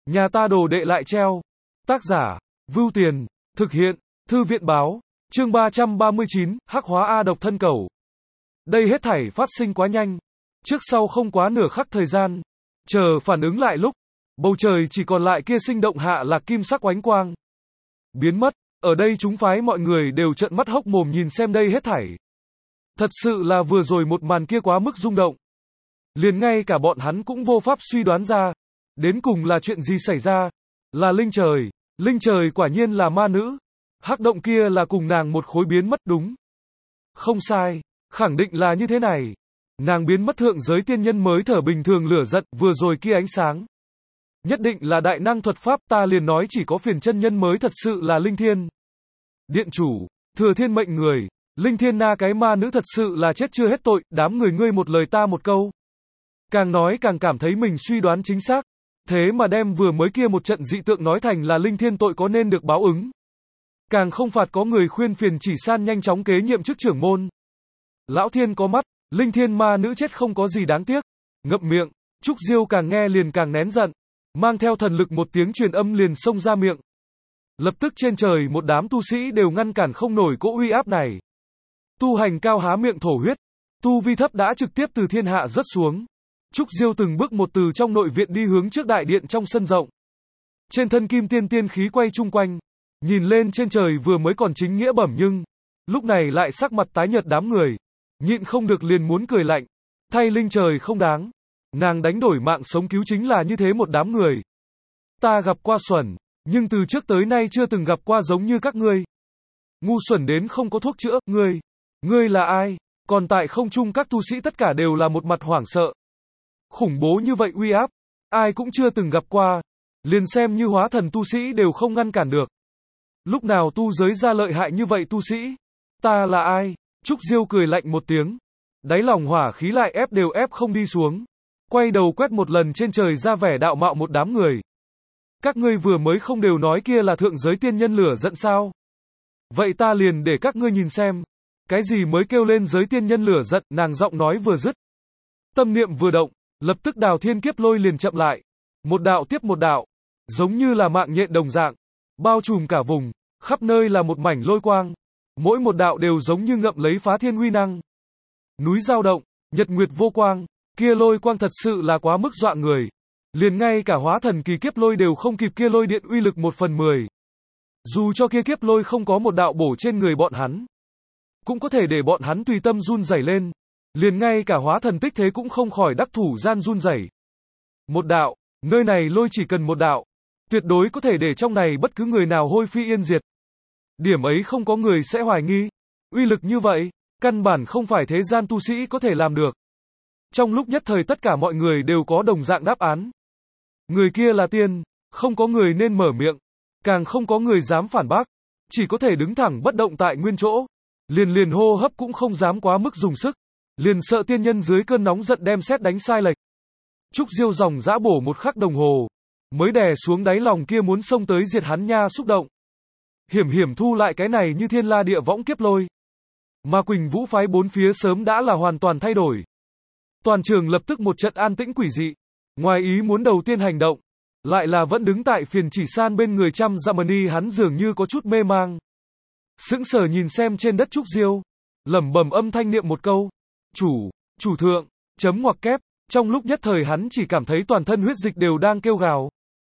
Nhà ta đồ đệ lại treo. Tác giả, Vưu Tiền, thực hiện, Thư viện báo, chương 339, hắc hóa A độc thân cẩu. Đây hết thảy phát sinh quá nhanh. Trước sau không quá nửa khắc thời gian. Chờ phản ứng lại lúc, bầu trời chỉ còn lại kia sinh động hạ lạc kim sắc oánh quang. Biến mất, ở đây chúng phái mọi người đều trợn mắt hốc mồm nhìn xem đây hết thảy. Thật sự là vừa rồi một màn kia quá mức rung động. Liền ngay cả bọn hắn cũng vô pháp suy đoán ra. Đến cùng là chuyện gì xảy ra? Là linh trời quả nhiên là ma nữ. Hắc động kia là cùng nàng một khối biến mất đúng. Không sai, khẳng định là như thế này. Nàng biến mất thượng giới tiên nhân mới thở bình thường lửa giận vừa rồi kia ánh sáng. Nhất định là đại năng thuật pháp, ta liền nói chỉ có phiền chân nhân mới thật sự là linh thiên. Điện chủ, thừa thiên mệnh người, linh thiên na cái ma nữ thật sự là chết chưa hết tội, đám người ngươi một lời ta một câu. Càng nói càng cảm thấy mình suy đoán chính xác. Thế mà đem vừa mới kia một trận dị tượng nói thành là linh thiên tội có nên được báo ứng. Càng không phạt có người khuyên phiền chỉ san nhanh chóng kế nhiệm chức trưởng môn. Lão thiên có mắt, linh thiên ma nữ chết không có gì đáng tiếc. Ngậm miệng, Trúc Diêu càng nghe liền càng nén giận. Mang theo thần lực một tiếng truyền âm liền xông ra miệng. Lập tức trên trời một đám tu sĩ đều ngăn cản không nổi cỗ uy áp này. Tu hành cao há miệng thổ huyết. Tu vi thấp đã trực tiếp từ thiên hạ rớt xuống. Trúc Diêu từng bước một từ trong nội viện đi hướng trước đại điện trong sân rộng. Trên thân kim tiên khí quay chung quanh. Nhìn lên trên trời vừa mới còn chính nghĩa bẩm nhưng. Lúc này lại sắc mặt tái nhợt đám người. Nhịn không được liền muốn cười lạnh. Thay linh trời không đáng. Nàng đánh đổi mạng sống cứu chính là như thế một đám người. Ta gặp qua xuẩn. Nhưng từ trước tới nay chưa từng gặp qua giống như các ngươi. Ngu xuẩn đến không có thuốc chữa. Ngươi là ai? Còn tại không trung các tu sĩ tất cả đều là một mặt hoảng sợ. Khủng bố như vậy uy áp, ai cũng chưa từng gặp qua, liền xem như hóa thần tu sĩ đều không ngăn cản được. Lúc nào tu giới ra lợi hại như vậy tu sĩ? Ta là ai? Trúc Diêu cười lạnh một tiếng, đáy lòng hỏa khí lại ép không đi xuống, quay đầu quét một lần trên trời ra vẻ đạo mạo một đám người. Các ngươi vừa mới không đều nói kia là thượng giới tiên nhân lửa giận sao? Vậy ta liền để các ngươi nhìn xem, cái gì mới kêu lên giới tiên nhân lửa giận, nàng giọng nói vừa dứt. Tâm niệm vừa động. Lập tức đào thiên kiếp lôi liền chậm lại. Một đạo tiếp một đạo. Giống như là mạng nhện đồng dạng. Bao trùm cả vùng. Khắp nơi là một mảnh lôi quang. Mỗi một đạo đều giống như ngậm lấy phá thiên uy năng. Núi dao động. Nhật nguyệt vô quang. Kia lôi quang thật sự là quá mức dọa người. Liền ngay cả hóa thần kỳ kiếp lôi đều không kịp kia lôi điện uy lực 1/10. Dù cho kia kiếp lôi không có một đạo bổ trên người bọn hắn. Cũng có thể để bọn hắn tùy tâm run rẩy lên. Liền ngay cả hóa thần tích thế cũng không khỏi đắc thủ gian run rẩy. Một đạo, nơi này lôi chỉ cần một đạo, tuyệt đối có thể để trong này bất cứ người nào hôi phi yên diệt. Điểm ấy không có người sẽ hoài nghi. Uy lực như vậy, căn bản không phải thế gian tu sĩ có thể làm được. Trong lúc nhất thời tất cả mọi người đều có đồng dạng đáp án. Người kia là tiên, không có người nên mở miệng, càng không có người dám phản bác, chỉ có thể đứng thẳng bất động tại nguyên chỗ, liền hô hấp cũng không dám quá mức dùng sức. Liền sợ tiên nhân dưới cơn nóng giận đem sét đánh sai lệch. Trúc Diêu dòng dã bổ một khắc đồng hồ, mới đè xuống đáy lòng kia muốn xông tới diệt hắn nha xúc động. Hiểm thu lại cái này như thiên la địa võng kiếp lôi. Mà Quỳnh Vũ phái bốn phía sớm đã là hoàn toàn thay đổi. Toàn trường lập tức một trận an tĩnh quỷ dị. Ngoài ý muốn đầu tiên hành động, lại là vẫn đứng tại phiền chỉ san bên người trăm dặm mani, hắn dường như có chút mê mang. Sững sờ nhìn xem trên đất Trúc Diêu, lẩm bẩm âm thanh niệm một câu. Chủ thượng, chấm ngoặc kép, trong lúc nhất thời hắn chỉ cảm thấy toàn thân huyết dịch đều đang kêu gào.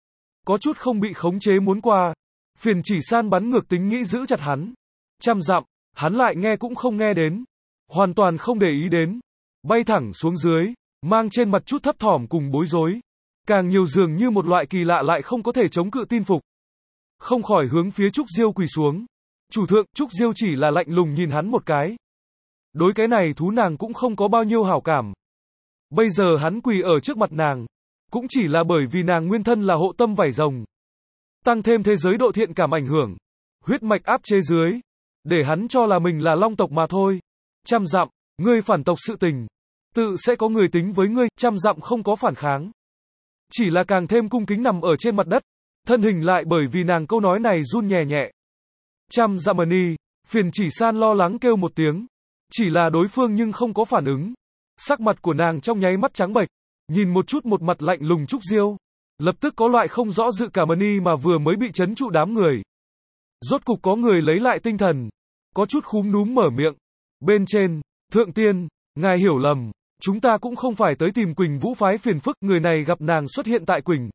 Có chút không bị khống chế muốn qua, phiền chỉ san bắn ngược tính nghĩ giữ chặt hắn. Trăm dặm, hắn lại nghe cũng không nghe đến, hoàn toàn không để ý đến, bay thẳng xuống dưới, mang trên mặt chút thấp thỏm cùng bối rối. Càng nhiều dường như một loại kỳ lạ lại không có thể chống cự tin phục. Không khỏi hướng phía Trúc Diêu quỳ xuống. Chủ thượng, Trúc Diêu chỉ là lạnh lùng nhìn hắn một cái. Đối cái này thú nàng cũng không có bao nhiêu hảo cảm. Bây giờ hắn quỳ ở trước mặt nàng, cũng chỉ là bởi vì nàng nguyên thân là hộ tâm vảy rồng. Tăng thêm thế giới độ thiện cảm ảnh hưởng, huyết mạch áp chế dưới, để hắn cho là mình là long tộc mà thôi. Trăm dặm, ngươi phản tộc sự tình, tự sẽ có người tính với ngươi. Trăm dặm không có phản kháng, chỉ là càng thêm cung kính nằm ở trên mặt đất, thân hình lại bởi vì nàng câu nói này run nhẹ nhẹ. Trăm dặm mani, phiền chỉ san lo lắng kêu một tiếng. Chỉ là đối phương nhưng không có phản ứng. Sắc mặt của nàng trong nháy mắt trắng bệch, nhìn một chút một mặt lạnh lùng Trúc Diêu. Lập tức có loại không rõ dự cảm ni mà vừa mới bị trấn trụ đám người. Rốt cục có người lấy lại tinh thần, có chút khúm núm mở miệng. Bên trên, thượng tiên, ngài hiểu lầm, chúng ta cũng không phải tới tìm Quỳnh Vũ phái phiền phức, người này gặp nàng xuất hiện tại Quỳnh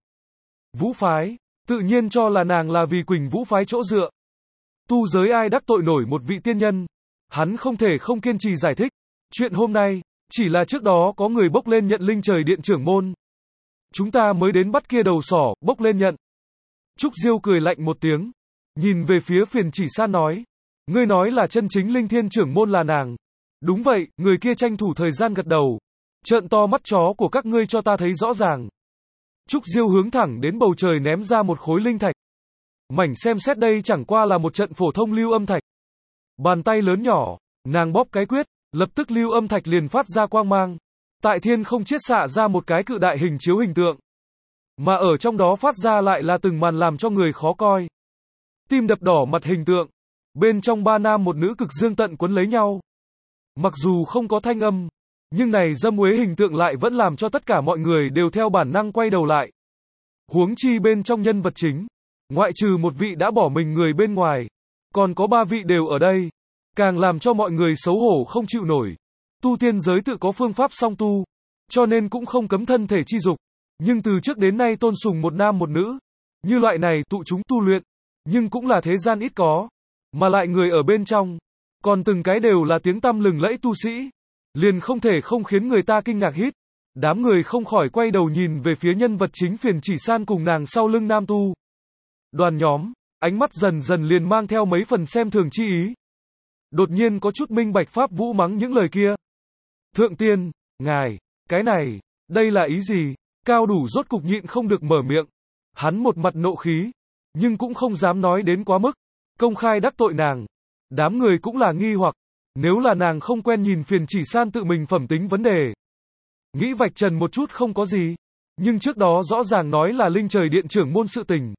Vũ phái, tự nhiên cho là nàng là vì Quỳnh Vũ phái chỗ dựa. Tu giới ai đắc tội nổi một vị tiên nhân, hắn không thể không kiên trì giải thích. Chuyện hôm nay, chỉ là trước đó có người bốc lên nhận linh trời điện trưởng môn. Chúng ta mới đến bắt kia đầu sỏ, bốc lên nhận. Trúc Diêu cười lạnh một tiếng, nhìn về phía Phiền Chỉ San nói. Ngươi nói là chân chính linh thiên trưởng môn là nàng. Đúng vậy, người kia tranh thủ thời gian gật đầu. Trợn to mắt chó của các ngươi cho ta thấy rõ ràng. Trúc Diêu hướng thẳng đến bầu trời ném ra một khối linh thạch. Mảnh xem xét đây chẳng qua là một trận phổ thông lưu âm thạch. Bàn tay lớn nhỏ, nàng bóp cái quyết, lập tức lưu âm thạch liền phát ra quang mang. Tại thiên không chiết xạ ra một cái cự đại hình chiếu hình tượng. Mà ở trong đó phát ra lại là từng màn làm cho người khó coi. Tim đập đỏ mặt hình tượng. Bên trong ba nam một nữ cực dương tận quấn lấy nhau. Mặc dù không có thanh âm, nhưng này dâm uế hình tượng lại vẫn làm cho tất cả mọi người đều theo bản năng quay đầu lại. Huống chi bên trong nhân vật chính, ngoại trừ một vị đã bỏ mình người bên ngoài, còn có ba vị đều ở đây. Càng làm cho mọi người xấu hổ không chịu nổi. Tu tiên giới tự có phương pháp song tu, cho nên cũng không cấm thân thể chi dục. Nhưng từ trước đến nay tôn sùng một nam một nữ. Như loại này tụ chúng tu luyện, nhưng cũng là thế gian ít có. Mà lại người ở bên trong, còn từng cái đều là tiếng tăm lừng lẫy tu sĩ. Liền không thể không khiến người ta kinh ngạc hít. Đám người không khỏi quay đầu nhìn về phía nhân vật chính Phiền Chỉ San cùng nàng sau lưng nam tu. Đoàn nhóm, ánh mắt dần dần liền mang theo mấy phần xem thường chi ý. Đột nhiên có chút minh bạch Pháp Vũ mắng những lời kia. Thượng tiên, ngài, cái này, đây là ý gì? Cao Đủ rốt cục nhịn không được mở miệng. Hắn một mặt nộ khí, nhưng cũng không dám nói đến quá mức. Công khai đắc tội nàng. Đám người cũng là nghi hoặc. Nếu là nàng không quen nhìn Phiền Chỉ San tự mình phẩm tính vấn đề. Nghĩ vạch trần một chút không có gì. Nhưng trước đó rõ ràng nói là linh trời điện trưởng môn sự tình.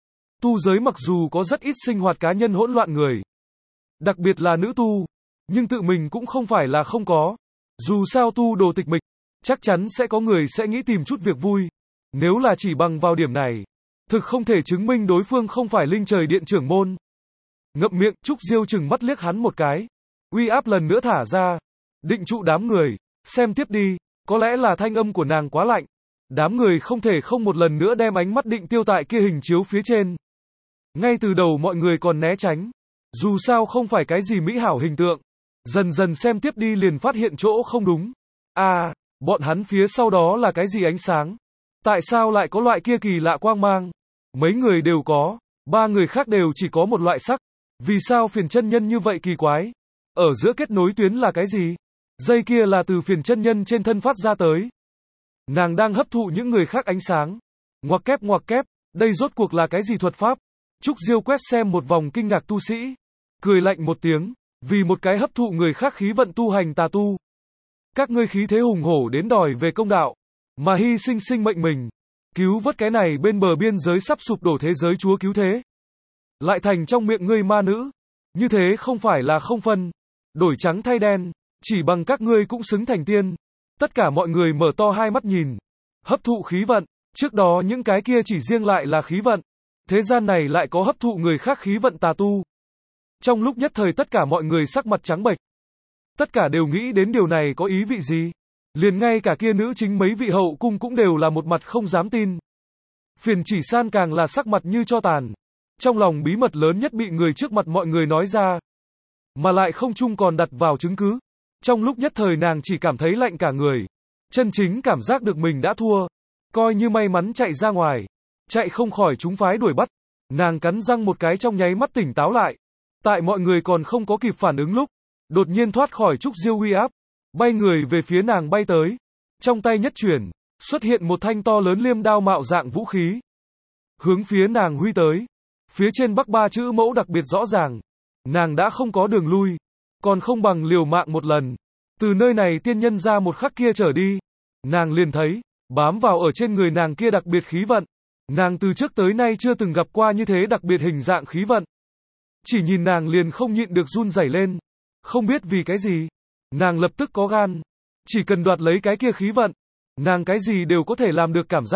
Tu giới mặc dù có rất ít sinh hoạt cá nhân hỗn loạn người. Đặc biệt là nữ tu. Nhưng tự mình cũng không phải là không có. Dù sao tu đồ tịch mịch, chắc chắn sẽ có người sẽ nghĩ tìm chút việc vui. Nếu là chỉ bằng vào điểm này, thực không thể chứng minh đối phương không phải linh trời điện trưởng môn. Ngậm miệng, Trúc Diêu chừng mắt liếc hắn một cái. Uy áp lần nữa thả ra. Định trụ đám người. Xem tiếp đi. Có lẽ là thanh âm của nàng quá lạnh. Đám người không thể không một lần nữa đem ánh mắt định tiêu tại kia hình chiếu phía trên. Ngay từ đầu mọi người còn né tránh. Dù sao không phải cái gì mỹ hảo hình tượng. Dần dần xem tiếp đi liền phát hiện chỗ không đúng. À, bọn hắn phía sau đó là cái gì ánh sáng? Tại sao lại có loại kia kỳ lạ quang mang? Mấy người đều có, ba người khác đều chỉ có một loại sắc. Vì sao Phiền chân nhân như vậy kỳ quái? Ở giữa kết nối tuyến là cái gì? Dây kia là từ Phiền chân nhân trên thân phát ra tới. Nàng đang hấp thụ những người khác ánh sáng. Ngoặc kép, đây rốt cuộc là cái gì thuật pháp? Trúc Diêu quét xem một vòng kinh ngạc tu sĩ. Cười lạnh một tiếng, vì một cái hấp thụ người khác khí vận tu hành tà tu. Các ngươi khí thế hùng hổ đến đòi về công đạo, mà hy sinh sinh mệnh mình, cứu vớt cái này bên bờ biên giới sắp sụp đổ thế giới chúa cứu thế. Lại thành trong miệng ngươi ma nữ, như thế không phải là không phân, đổi trắng thay đen, chỉ bằng các ngươi cũng xứng thành tiên. Tất cả mọi người mở to hai mắt nhìn, hấp thụ khí vận, trước đó những cái kia chỉ riêng lại là khí vận, thế gian này lại có hấp thụ người khác khí vận tà tu. Trong lúc nhất thời tất cả mọi người sắc mặt trắng bệch. Tất cả đều nghĩ đến điều này có ý vị gì. Liền ngay cả kia nữ chính mấy vị hậu cung cũng đều là một mặt không dám tin. Phiền Chỉ San càng là sắc mặt như tro tàn. Trong lòng bí mật lớn nhất bị người trước mặt mọi người nói ra. Mà lại không chung còn đặt vào chứng cứ. Trong lúc nhất thời nàng chỉ cảm thấy lạnh cả người. Chân chính cảm giác được mình đã thua. Coi như may mắn chạy ra ngoài. Chạy không khỏi chúng phái đuổi bắt. Nàng cắn răng một cái trong nháy mắt tỉnh táo lại. Tại mọi người còn không có kịp phản ứng lúc. Đột nhiên thoát khỏi Trúc Diêu uy áp. Bay người về phía nàng bay tới. Trong tay nhất chuyển. Xuất hiện một thanh to lớn liêm đao mạo dạng vũ khí. Hướng phía nàng huy tới. Phía trên bắc ba chữ mẫu đặc biệt rõ ràng. Nàng đã không có đường lui. Còn không bằng liều mạng một lần. Từ nơi này tiên nhân ra một khắc kia trở đi. Nàng liền thấy. Bám vào ở trên người nàng kia đặc biệt khí vận. Nàng từ trước tới nay chưa từng gặp qua như thế đặc biệt hình dạng khí vận. Chỉ nhìn nàng liền không nhịn được run rẩy lên. Không biết vì cái gì. Nàng lập tức có gan. Chỉ cần đoạt lấy cái kia khí vận. Nàng cái gì đều có thể làm được cảm giác.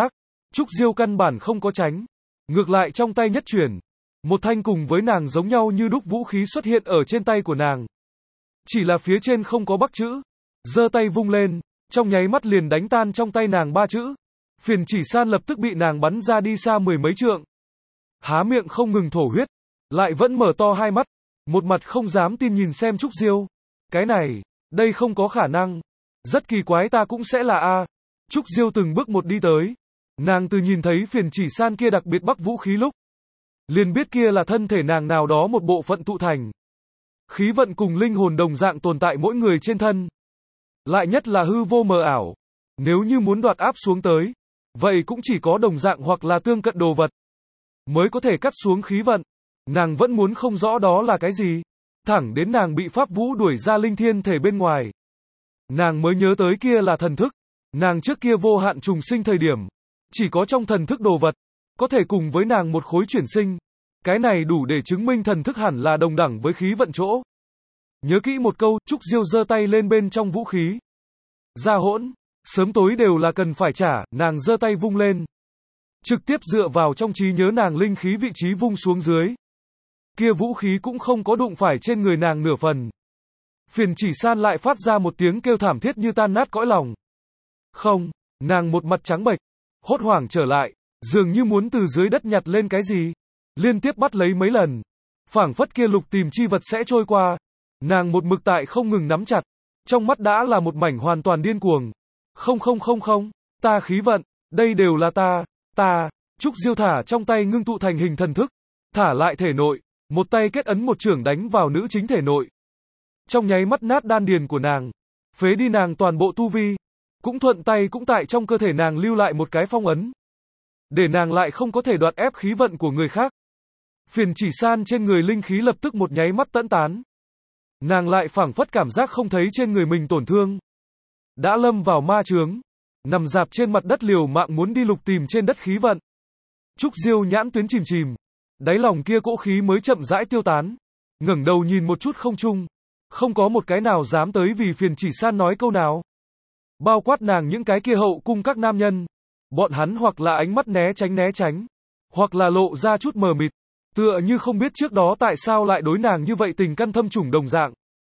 Trúc Diêu căn bản không có tránh. Ngược lại trong tay nhất chuyển. Một thanh cùng với nàng giống nhau như đúc vũ khí xuất hiện ở trên tay của nàng. Chỉ là phía trên không có bắc chữ. Giơ tay vung lên, trong nháy mắt liền đánh tan trong tay nàng 3 chữ. Phiền Chỉ San lập tức bị nàng bắn ra đi xa 10 mấy trượng. Há miệng không ngừng thổ huyết, lại vẫn mở to hai mắt, một mặt không dám tin nhìn xem Trúc Diêu. Cái này, đây không có khả năng. Rất kỳ quái, ta cũng sẽ là A. Trúc Diêu từng bước một đi tới. Nàng từ nhìn thấy Phiền Chỉ San kia đặc biệt bắc vũ khí lúc, liền biết kia là thân thể nàng nào đó một bộ phận tụ thành. Khí vận cùng linh hồn đồng dạng tồn tại mỗi người trên thân. Lại nhất là hư vô mờ ảo. Nếu như muốn đoạt áp xuống tới, vậy cũng chỉ có đồng dạng hoặc là tương cận đồ vật mới có thể cắt xuống khí vận. Nàng vẫn muốn không rõ đó là cái gì. Thẳng đến nàng bị Pháp Vũ đuổi ra linh thiên thể bên ngoài. Nàng mới nhớ tới kia là thần thức. Nàng trước kia vô hạn trùng sinh thời điểm, chỉ có trong thần thức đồ vật có thể cùng với nàng một khối chuyển sinh. Cái này đủ để chứng minh thần thức hẳn là đồng đẳng với khí vận chỗ. Nhớ kỹ một câu, Trúc Diêu giơ tay lên bên trong vũ khí. Ra hỗn, sớm tối đều là cần phải trả, nàng giơ tay vung lên. Trực tiếp dựa vào trong trí nhớ nàng linh khí vị trí vung xuống dưới. Kia vũ khí cũng không có đụng phải trên người nàng nửa phần. Phiền Chỉ San lại phát ra một tiếng kêu thảm thiết như tan nát cõi lòng. Không, nàng một mặt trắng bệch, hốt hoảng trở lại, dường như muốn từ dưới đất nhặt lên cái gì. Liên tiếp bắt lấy mấy lần. Phảng phất kia lục tìm chi vật sẽ trôi qua. Nàng một mực tại không ngừng nắm chặt. Trong mắt đã là một mảnh hoàn toàn điên cuồng. Không, ta khí vận, đây đều là ta. Trúc Diêu thả trong tay ngưng tụ thành hình thần thức. Thả lại thể nội. Một tay kết ấn một chưởng đánh vào nữ chính thể nội. Trong nháy mắt nát đan điền của nàng. Phế đi nàng toàn bộ tu vi. Cũng thuận tay cũng tại trong cơ thể nàng lưu lại một cái phong ấn. Để nàng lại không có thể đoạt ép khí vận của người khác. Phiền Chỉ San trên người linh khí lập tức một nháy mắt tẫn tán. Nàng lại phảng phất cảm giác không thấy trên người mình tổn thương. Đã lâm vào ma chướng. Nằm dạp trên mặt đất liều mạng muốn đi lục tìm trên đất khí vận. Trúc Diêu nhãn tuyến chìm. Đáy lòng kia cỗ khí mới chậm rãi tiêu tán. Ngẩng đầu nhìn một chút không trung. Không có một cái nào dám tới vì Phiền Chỉ San nói câu nào. Bao quát nàng những cái kia hậu cung các nam nhân. Bọn hắn hoặc là ánh mắt né tránh. Hoặc là lộ ra chút mờ mịt. Tựa như không biết trước đó tại sao lại đối nàng như vậy tình căn thâm trùng đồng dạng.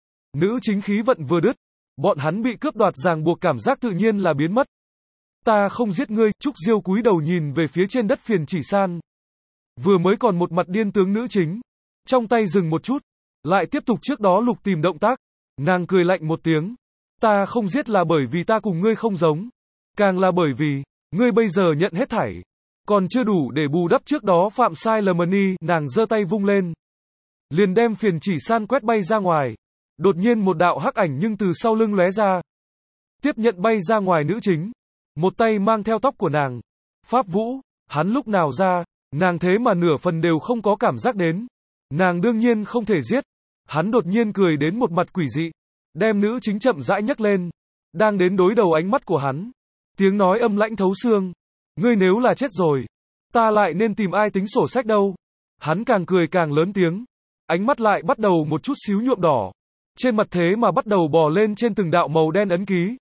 Nữ chính khí vận vừa đứt. Bọn hắn bị cướp đoạt ràng buộc cảm giác tự nhiên là biến mất. Ta không giết ngươi, Trúc Diêu cúi đầu nhìn về phía trên đất Phiền Chỉ San. Vừa mới còn một mặt điên tướng nữ chính. Trong tay dừng một chút. Lại tiếp tục trước đó lục tìm động tác. Nàng cười lạnh một tiếng. Ta không giết là bởi vì ta cùng ngươi không giống. Càng là bởi vì, ngươi bây giờ nhận hết thảy. Còn chưa đủ để bù đắp trước đó phạm sai lầm ni, nàng giơ tay vung lên. Liền đem Phiền Chỉ San quét bay ra ngoài. Đột nhiên một đạo hắc ảnh nhưng từ sau lưng lóe ra. Tiếp nhận bay ra ngoài nữ chính. Một tay mang theo tóc của nàng. Pháp Vũ, hắn lúc nào ra, nàng thế mà nửa phần đều không có cảm giác đến. Nàng đương nhiên không thể giết. Hắn đột nhiên cười đến một mặt quỷ dị. Đem nữ chính chậm rãi nhấc lên. Đang đến đối đầu ánh mắt của hắn. Tiếng nói âm lãnh thấu xương. Ngươi nếu là chết rồi, ta lại nên tìm ai tính sổ sách đâu. Hắn càng cười càng lớn tiếng. Ánh mắt lại bắt đầu một chút xíu nhuộm đỏ. Trên mặt thế mà bắt đầu bò lên trên từng đạo màu đen ấn ký.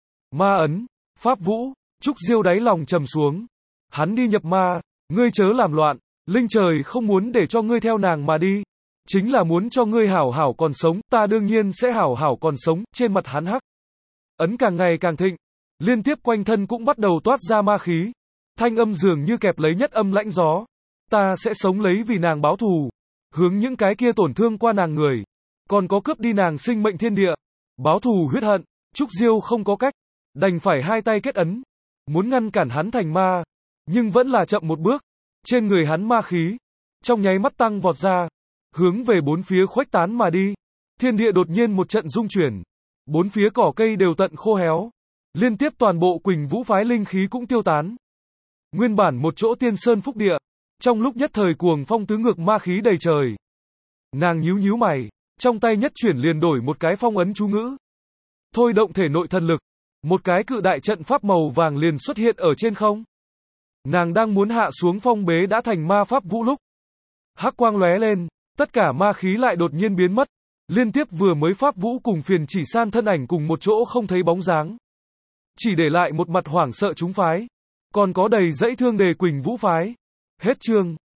Ma ấn, Pháp Vũ, Trúc Diêu đáy lòng trầm xuống. Hắn đi nhập ma, ngươi chớ làm loạn. Linh trời không muốn để cho ngươi theo nàng mà đi. Chính là muốn cho ngươi hảo hảo còn sống. Ta đương nhiên sẽ hảo hảo còn sống. Trên mặt hắn hắc ấn càng ngày càng thịnh. Liên tiếp quanh thân cũng bắt đầu toát ra ma khí. Thanh âm dường như kẹp lấy nhất âm lãnh gió. Ta sẽ sống lấy vì nàng báo thù. Hướng những cái kia tổn thương qua nàng người. Còn có cướp đi nàng sinh mệnh thiên địa. Báo thù huyết hận. Trúc Diêu không có cách. Đành phải hai tay kết ấn. Muốn ngăn cản hắn thành ma. Nhưng vẫn là chậm một bước. Trên người hắn ma khí. Trong nháy mắt tăng vọt ra. Hướng về bốn phía khuếch tán mà đi. Thiên địa đột nhiên một trận rung chuyển. Bốn phía cỏ cây đều tận khô héo. Liên tiếp toàn bộ Quỳnh Vũ phái linh khí cũng tiêu tán. Nguyên bản một chỗ tiên sơn phúc địa. Trong lúc nhất thời cuồng phong tứ ngược ma khí đầy trời. Nàng nhíu mày. Trong tay nhất chuyển liền đổi một cái phong ấn chú ngữ. Thôi động thể nội thần lực. Một cái cự đại trận pháp màu vàng liền xuất hiện ở trên không. Nàng đang muốn hạ xuống phong bế đã thành ma pháp vũ lúc. Hắc quang lóe lên. Tất cả ma khí lại đột nhiên biến mất. Liên tiếp vừa mới Pháp Vũ cùng Phiền Chỉ San thân ảnh cùng một chỗ không thấy bóng dáng. Chỉ để lại một mặt hoảng sợ chúng phái. Còn có đầy dãy thương đề Quỳnh Vũ phái. Hết chương.